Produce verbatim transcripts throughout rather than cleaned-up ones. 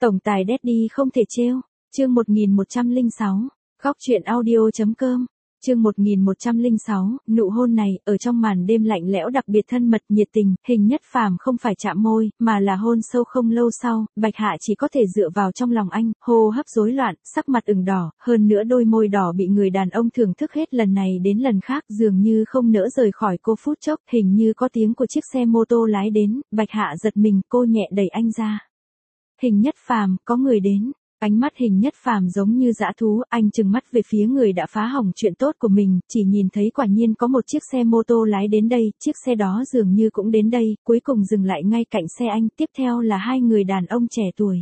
Tổng tài Daddy không thể trêu. Chương một nghìn một trăm lẻ sáu. Góc truyện audio.com. Chương một nghìn một trăm lẻ sáu, nụ hôn này, ở trong màn đêm lạnh lẽo đặc biệt thân mật nhiệt tình, Hình Nhất Phàm không phải chạm môi, mà là hôn sâu. Không lâu sau, Bạch Hạ chỉ có thể dựa vào trong lòng anh, hô hấp rối loạn, sắc mặt ửng đỏ, hơn nữa đôi môi đỏ bị người đàn ông thưởng thức hết lần này đến lần khác, dường như không nỡ rời khỏi cô phút chốc, hình như có tiếng của chiếc xe mô tô lái đến, Bạch Hạ giật mình, cô nhẹ đẩy anh ra. Hình Nhất Phàm, có người đến. Ánh mắt Hình Nhất Phàm giống như dã thú, anh trừng mắt về phía người đã phá hỏng chuyện tốt của mình, chỉ nhìn thấy quả nhiên có một chiếc xe mô tô lái đến đây, chiếc xe đó dường như cũng đến đây, cuối cùng dừng lại ngay cạnh xe anh, tiếp theo là hai người đàn ông trẻ tuổi.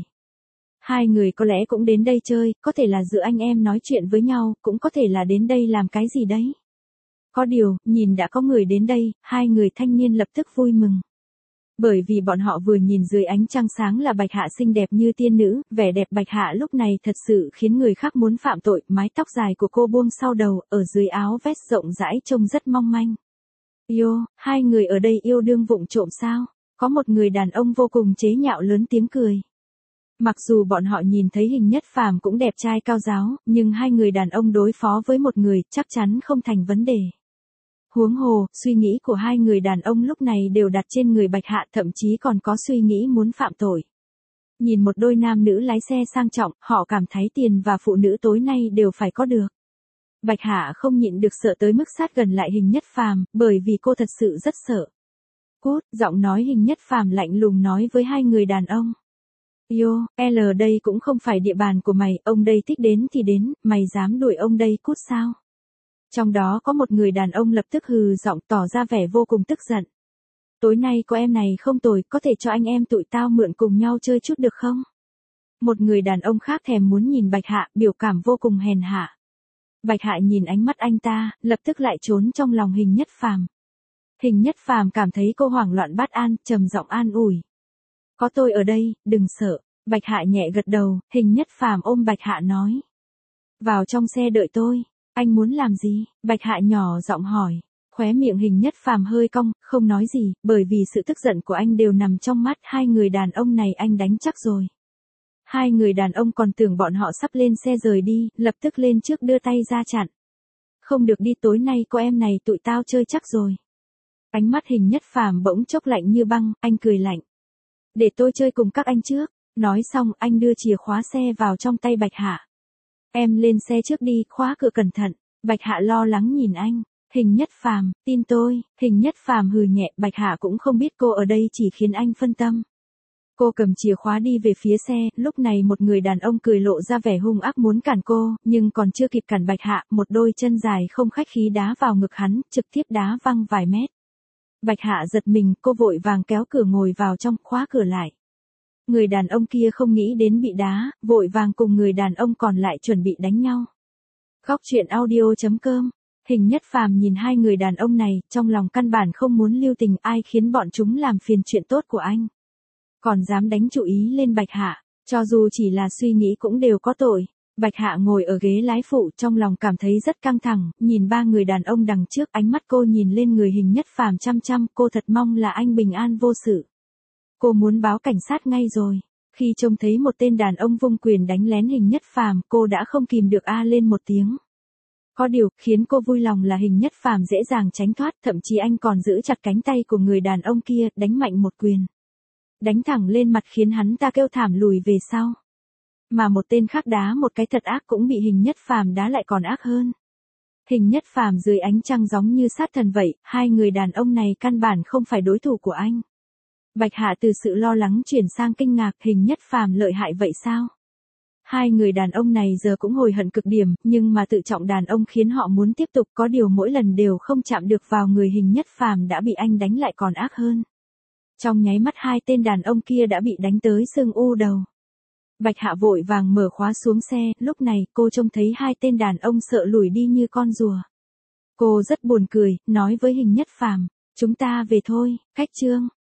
Hai người có lẽ cũng đến đây chơi, có thể là giữa anh em nói chuyện với nhau, cũng có thể là đến đây làm cái gì đấy. Có điều, nhìn đã có người đến đây, hai người thanh niên lập tức vui mừng. Bởi vì bọn họ vừa nhìn dưới ánh trăng sáng là Bạch Hạ xinh đẹp như tiên nữ, vẻ đẹp Bạch Hạ lúc này thật sự khiến người khác muốn phạm tội, mái tóc dài của cô buông sau đầu, ở dưới áo vest rộng rãi trông rất mong manh. Yêu, hai người ở đây yêu đương vụng trộm sao? Có một người đàn ông vô cùng chế nhạo lớn tiếng cười. Mặc dù bọn họ nhìn thấy Hình Nhất Phàm cũng đẹp trai cao ráo, nhưng hai người đàn ông đối phó với một người chắc chắn không thành vấn đề. Huống hồ, suy nghĩ của hai người đàn ông lúc này đều đặt trên người Bạch Hạ, thậm chí còn có suy nghĩ muốn phạm tội. Nhìn một đôi nam nữ lái xe sang trọng, họ cảm thấy tiền và phụ nữ tối nay đều phải có được. Bạch Hạ không nhịn được sợ tới mức sát gần lại Hình Nhất Phàm, bởi vì cô thật sự rất sợ. Cút, giọng nói Hình Nhất Phàm lạnh lùng nói với hai người đàn ông. Yo, L đây cũng không phải địa bàn của mày, ông đây thích đến thì đến, mày dám đuổi ông đây cút sao? Trong đó có một người đàn ông lập tức hừ giọng tỏ ra vẻ vô cùng tức giận. Tối nay có em này không tồi, có thể cho anh em tụi tao mượn cùng nhau chơi chút được không? Một người đàn ông khác thèm muốn nhìn Bạch Hạ, biểu cảm vô cùng hèn hạ. Bạch Hạ nhìn ánh mắt anh ta, lập tức lại trốn trong lòng Hình Nhất Phàm. Hình Nhất Phàm cảm thấy cô hoảng loạn bất an, trầm giọng an ủi. Có tôi ở đây, đừng sợ. Bạch Hạ nhẹ gật đầu, Hình Nhất Phàm ôm Bạch Hạ nói. Vào trong xe đợi tôi. Anh muốn làm gì? Bạch Hạ nhỏ giọng hỏi. Khóe miệng Hình Nhất Phàm hơi cong, không nói gì, bởi vì sự tức giận của anh đều nằm trong mắt hai người đàn ông này, anh đánh chắc rồi. Hai người đàn ông còn tưởng bọn họ sắp lên xe rời đi, lập tức lên trước đưa tay ra chặn. Không được đi, tối nay có em này tụi tao chơi chắc rồi. Ánh mắt Hình Nhất Phàm bỗng chốc lạnh như băng, anh cười lạnh. Để tôi chơi cùng các anh trước. Nói xong anh đưa chìa khóa xe vào trong tay Bạch Hạ. Em lên xe trước đi, khóa cửa cẩn thận. Bạch Hạ lo lắng nhìn anh. Hình Nhất Phàm, tin tôi. Hình Nhất Phàm hừ nhẹ, Bạch Hạ cũng không biết cô ở đây chỉ khiến anh phân tâm. Cô cầm chìa khóa đi về phía xe, lúc này một người đàn ông cười lộ ra vẻ hung ác muốn cản cô, nhưng còn chưa kịp cản Bạch Hạ, một đôi chân dài không khách khí đá vào ngực hắn, trực tiếp đá văng vài mét. Bạch Hạ giật mình, cô vội vàng kéo cửa ngồi vào trong, khóa cửa lại. Người đàn ông kia không nghĩ đến bị đá, vội vàng cùng người đàn ông còn lại chuẩn bị đánh nhau. Góc truyện audio.com. Hình Nhất Phàm nhìn hai người đàn ông này, trong lòng căn bản không muốn lưu tình, ai khiến bọn chúng làm phiền chuyện tốt của anh. Còn dám đánh chủ ý lên Bạch Hạ, cho dù chỉ là suy nghĩ cũng đều có tội. Bạch Hạ ngồi ở ghế lái phụ, trong lòng cảm thấy rất căng thẳng, nhìn ba người đàn ông đằng trước, ánh mắt cô nhìn lên người Hình Nhất Phàm chăm chăm, cô thật mong là anh bình an vô sự. Cô muốn báo cảnh sát ngay rồi. Khi trông thấy một tên đàn ông vung quyền đánh lén Hình Nhất Phàm, cô đã không kìm được a lên một tiếng. Có điều, khiến cô vui lòng là Hình Nhất Phàm dễ dàng tránh thoát, thậm chí anh còn giữ chặt cánh tay của người đàn ông kia, đánh mạnh một quyền. Đánh thẳng lên mặt khiến hắn ta kêu thảm lùi về sau. Mà một tên khác đá một cái thật ác cũng bị Hình Nhất Phàm đá lại còn ác hơn. Hình Nhất Phàm dưới ánh trăng giống như sát thần vậy, hai người đàn ông này căn bản không phải đối thủ của anh. Bạch Hạ từ sự lo lắng chuyển sang kinh ngạc, Hình Nhất Phàm lợi hại vậy sao? Hai người đàn ông này giờ cũng hối hận cực điểm, nhưng mà tự trọng đàn ông khiến họ muốn tiếp tục, có điều mỗi lần đều không chạm được vào người Hình Nhất Phàm đã bị anh đánh lại còn ác hơn. Trong nháy mắt hai tên đàn ông kia đã bị đánh tới sưng u đầu. Bạch Hạ vội vàng mở khóa xuống xe, lúc này cô trông thấy hai tên đàn ông sợ lùi đi như con rùa. Cô rất buồn cười, nói với Hình Nhất Phàm, chúng ta về thôi, cách chương.